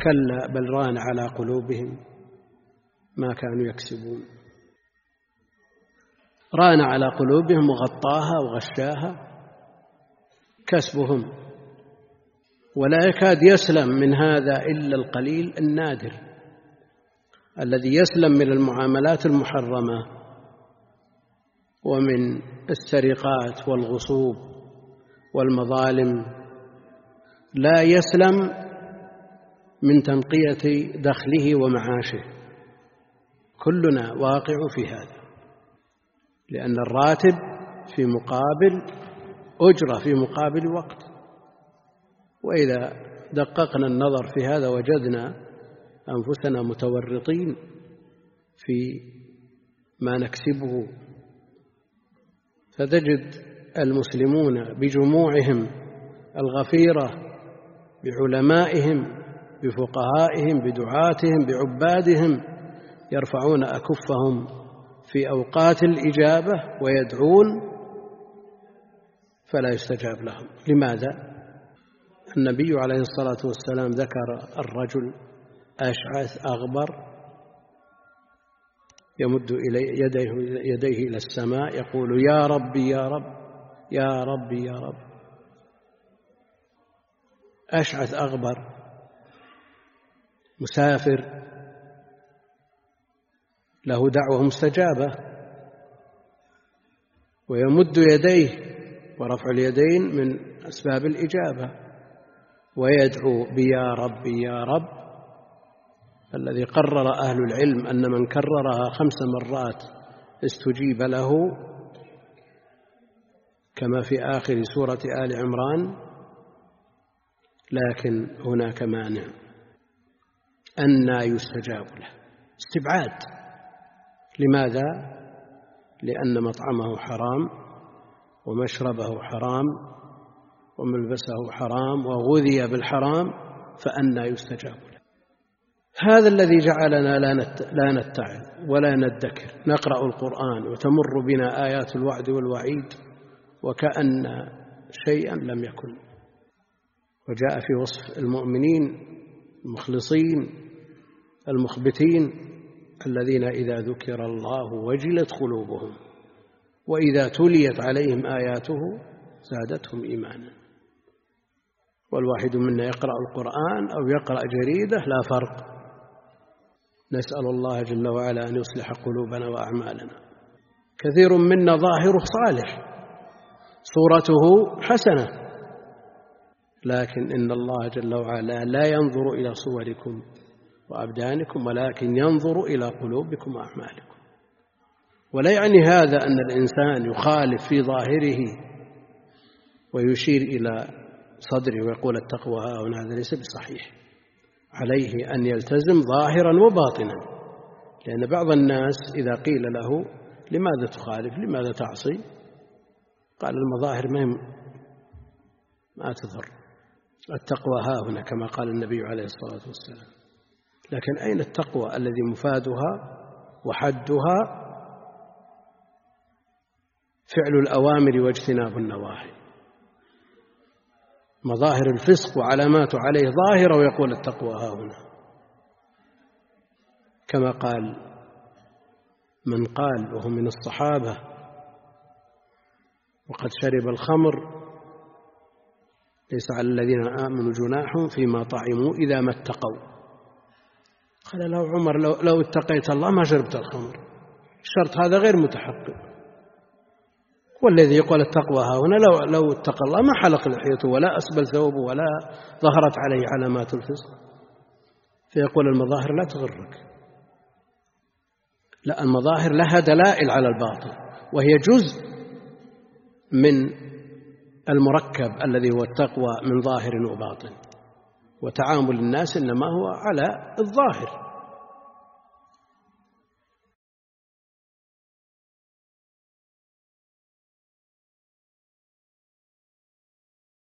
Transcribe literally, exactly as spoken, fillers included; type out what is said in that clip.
كلا بل ران على قلوبهم ما كانوا يكسبون. ران على قلوبهم وغطاها وغشاها كسبهم، ولا يكاد يسلم من هذا إلا القليل النادر الذي يسلم من المعاملات المحرمة ومن السرقات والغصوب والمظالم، لا يسلم من تنقية دخله ومعاشه. كلنا واقع في هذا، لأن الراتب في مقابل أجرة في مقابل وقت. وإذا دققنا النظر في هذا وجدنا أنفسنا متورطين في ما نكسبه. فتجد المسلمون بجموعهم الغفيرة بعلمائهم بفقهائهم بدعاتهم بعبادهم يرفعون أكفهم في أوقات الإجابة ويدعون فلا يستجاب لهم. لماذا؟ النبي عليه الصلاة والسلام ذكر الرجل أشعث أغبر يمد يديه, يديه إلى السماء يقول يا ربي يا رب يا ربي يا رب. أشعث أغبر مسافر له دعوة مستجابة، ويمد يديه، ورفع اليدين من أسباب الإجابة، ويدعو بيا ربي يا رب، الذي قرر أهل العلم أن من كررها خمس مرات استجيب له، كما في آخر سورة آل عمران. لكن هناك مانع، أنى يستجاب له، استبعاد. لماذا؟ لأن مطعمه حرام ومشربه حرام وملبسه حرام وغذي بالحرام، فأنى يستجاب له. هذا الذي جعلنا لا نتعظ ولا ندكر، نقرأ القرآن وتمر بنا آيات الوعد والوعيد وكأن شيئا لم يكن. وجاء في وصف المؤمنين المخلصين المخبتين الذين إذا ذكر الله وجلت قلوبهم وإذا تليت عليهم آياته زادتهم إيمانا. والواحد منا يقرأ القرآن أو يقرأ جريدة لا فرق. نسأل الله جل وعلا أن يصلح قلوبنا وأعمالنا. كثير منا ظاهره صالح صورته حسنة، لكن إن الله جل وعلا لا ينظر إلى صوركم وأبدانكم، ولكن ينظر إلى قلوبكم وأعمالكم. ولا يعني هذا أن الإنسان يخالف في ظاهره ويشير إلى صدره ويقول التقوى ها هنا، هذا ليس بصحيح. عليه أن يلتزم ظاهرا وباطنا، لأن بعض الناس إذا قيل له لماذا تخالف لماذا تعصي قال المظاهر ما تضر، التقوى ها هنا كما قال النبي عليه الصلاة والسلام. لكن أين التقوى الذي مفادها وحدها فعل الأوامر واجتناب النواهي؟ مظاهر الفسق وعلامات عليه ظاهرة ويقول التقوى ها هنا، كما قال من قال وهو من الصحابة وقد شرب الخمر ليس على الذين آمنوا جناح فيما طعموا إذا ما اتقوا. قال له عمر لو, لو اتقيت الله ما شربت الخمر. الشرط هذا غير متحقق. والذي يقول التقوى ها هنا لو, لو اتقى الله ما حلق لحيته ولا أسبل ثوبه ولا ظهرت عليه علامات الفسق. فيقول المظاهر لا تغرك. لا، المظاهر لها دلائل على الباطل، وهي جزء من المركب الذي هو التقوى من ظاهر وباطن. وتعامل الناس إنما هو على الظاهر.